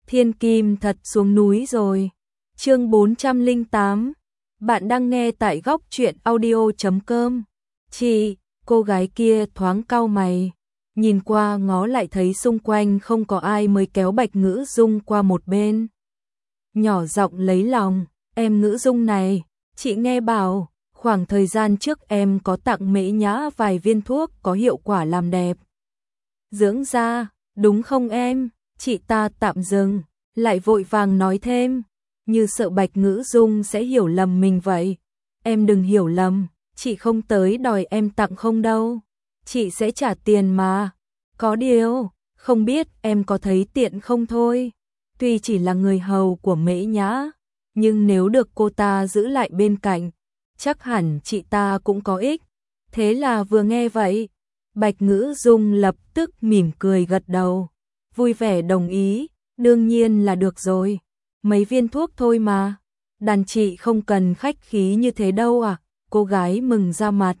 Thiên Kim thật xuống núi rồi. Chương 408. Bạn đang nghe tại góc truyện audio.com. Chị, cô gái kia thoáng cau mày, nhìn qua ngó lại thấy xung quanh không có ai mới kéo Bạch Ngữ Dung qua một bên. Nhỏ giọng lấy lòng, em Ngữ Dung này, chị nghe bảo, khoảng thời gian trước em có tặng Mễ Nhã vài viên thuốc có hiệu quả làm đẹp dưỡng da, đúng không em? Chị ta tạm dừng, lại vội vàng nói thêm, như sợ Bạch Ngữ Dung sẽ hiểu lầm mình vậy. Em đừng hiểu lầm, chị không tới đòi em tặng không đâu, chị sẽ trả tiền mà. Có điều, không biết em có thấy tiện không thôi. Tuy chỉ là người hầu của Mễ Nhã, nhưng nếu được cô ta giữ lại bên cạnh, chắc hẳn chị ta cũng có ích. Thế là vừa nghe vậy, Bạch Ngữ Dung lập tức mỉm cười gật đầu, vui vẻ đồng ý, đương nhiên là được rồi. Mấy viên thuốc thôi mà, đàn chị không cần khách khí như thế đâu à. Cô gái mừng ra mặt,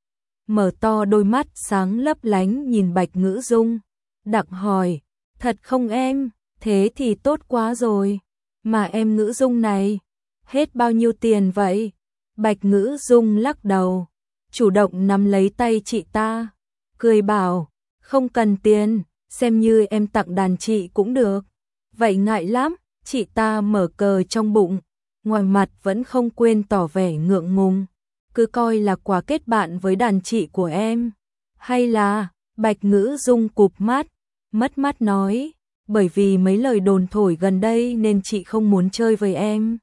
mở to đôi mắt sáng lấp lánh nhìn Bạch Ngữ Dung, đặng hỏi, thật không em? Thế thì tốt quá rồi. Mà em Ngữ Dung này, hết bao nhiêu tiền vậy? Bạch Ngữ Dung lắc đầu, chủ động nắm lấy tay chị ta, cười bảo, không cần tiền, xem như em tặng đàn chị cũng được. Vậy ngại lắm, chị ta mở cờ trong bụng, ngoài mặt vẫn không quên tỏ vẻ ngượng ngùng, cứ coi là quà kết bạn với đàn chị của em. Hay là, Bạch Ngữ Dung cụp mắt, mất mát nói, bởi vì mấy lời đồn thổi gần đây nên chị không muốn chơi với em.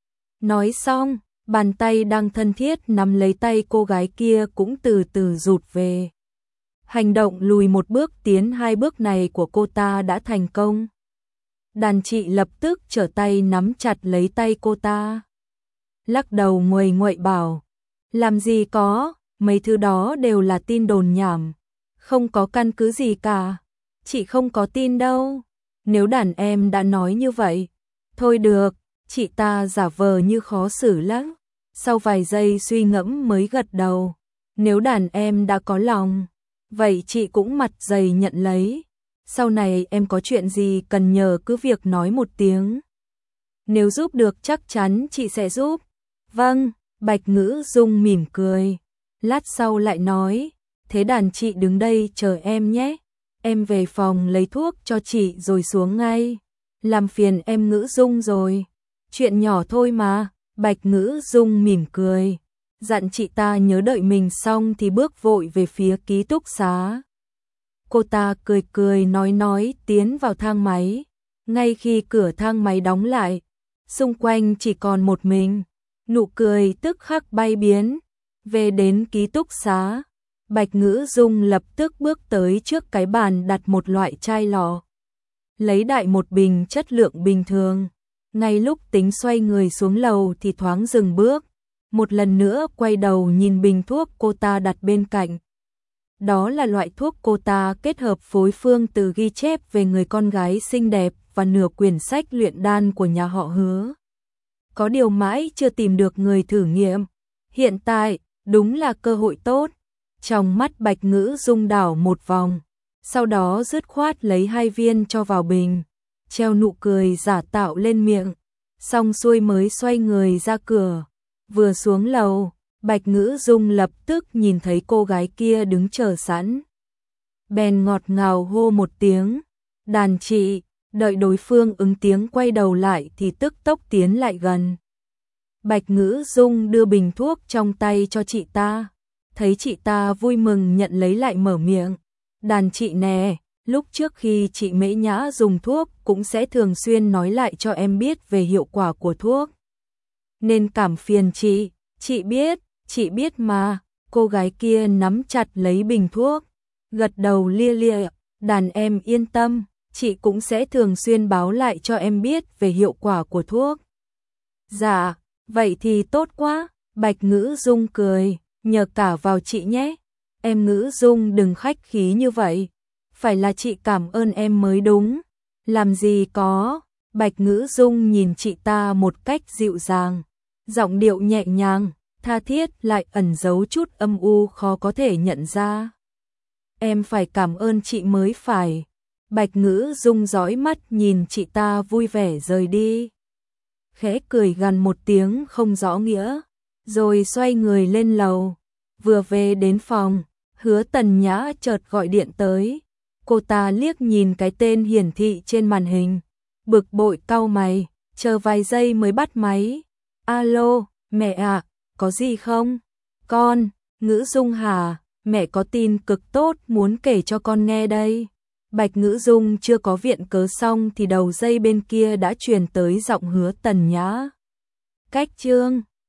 Nói xong, bàn tay đang thân thiết nắm lấy tay cô gái kia cũng từ từ rụt về. Hành động lùi một bước tiến hai bước này của cô ta đã thành công. Đàn chị lập tức trở tay nắm chặt lấy tay cô ta, lắc đầu nguầy nguậy bảo, làm gì có, mấy thứ đó đều là tin đồn nhảm, không có căn cứ gì cả, chị không có tin đâu. Nếu đàn em đã nói như vậy, thôi được. Chị ta giả vờ như khó xử lắm, sau vài giây suy ngẫm mới gật đầu, nếu đàn em đã có lòng, vậy chị cũng mặt dày nhận lấy. Sau này em có chuyện gì cần nhờ cứ việc nói một tiếng, nếu giúp được chắc chắn chị sẽ giúp. Vâng. Bạch Ngữ Dung mỉm cười, lát sau lại nói, thế đàn chị đứng đây chờ em nhé, em về phòng lấy thuốc cho chị rồi xuống ngay. Làm phiền em Ngữ Dung rồi. Chuyện nhỏ thôi mà. Bạch Ngữ Dung mỉm cười, dặn chị ta nhớ đợi mình xong thì bước vội về phía ký túc xá. Cô ta cười cười nói tiến vào thang máy. Ngay khi cửa thang máy đóng lại, xung quanh chỉ còn một mình, nụ cười tức khắc bay biến. Về đến ký túc xá, Bạch Ngữ Dung lập tức bước tới trước cái bàn đặt một loại chai lọ, lấy đại một bình chất lượng bình thường. Ngay lúc tính xoay người xuống lầu thì thoáng dừng bước, một lần nữa quay đầu nhìn bình thuốc cô ta đặt bên cạnh. Đó là loại thuốc cô ta kết hợp phối phương từ ghi chép về người con gái xinh đẹp và nửa quyển sách luyện đan của nhà họ Hứa. Có điều mãi chưa tìm được người thử nghiệm. Hiện tại, đúng là cơ hội tốt. Trong mắt Bạch Ngữ Dung đảo một vòng, sau đó dứt khoát lấy 2 viên cho vào bình, treo nụ cười giả tạo lên miệng, xong xuôi mới xoay người ra cửa. Vừa xuống lầu, Bạch Ngữ Dung lập tức nhìn thấy cô gái kia đứng chờ sẵn, bèn ngọt ngào hô một tiếng, đàn chị. Đợi đối phương ứng tiếng quay đầu lại thì tức tốc tiến lại gần. Bạch Ngữ Dung đưa bình thuốc trong tay cho chị ta, thấy chị ta vui mừng nhận lấy lại mở miệng, đàn chị nè, lúc trước khi chị Mễ Nhã dùng thuốc cũng sẽ thường xuyên nói lại cho em biết về hiệu quả của thuốc, nên cảm phiền chị biết mà. Cô gái kia nắm chặt lấy bình thuốc, gật đầu lia lịa, đàn em yên tâm, chị cũng sẽ thường xuyên báo lại cho em biết về hiệu quả của thuốc. Dạ, vậy thì tốt quá. Bạch Ngữ Dung cười, nhờ cả vào chị nhé. Em Ngữ Dung đừng khách khí như vậy, phải là chị cảm ơn em mới đúng. Làm gì có. Bạch Ngữ Dung nhìn chị ta một cách dịu dàng, giọng điệu nhẹ nhàng, tha thiết lại ẩn giấu chút âm u khó có thể nhận ra. Em phải cảm ơn chị mới phải. Bạch Ngữ Dung dõi mắt nhìn chị ta vui vẻ rời đi. Khẽ cười gằn một tiếng không rõ nghĩa, rồi xoay người lên lầu. Vừa về đến phòng, Hứa Tần Nhã chợt gọi điện tới. Cô ta liếc nhìn cái tên hiển thị trên màn hình, bực bội cau mày, chờ vài giây mới bắt máy. Alo, mẹ ạ, có gì không? Con, Ngữ Dung hả? Mẹ có tin cực tốt muốn kể cho con nghe đây. Bạch Ngữ Dung chưa có viện cớ xong thì đầu dây bên kia đã truyền tới giọng Hứa Tần Nhã. Cách chương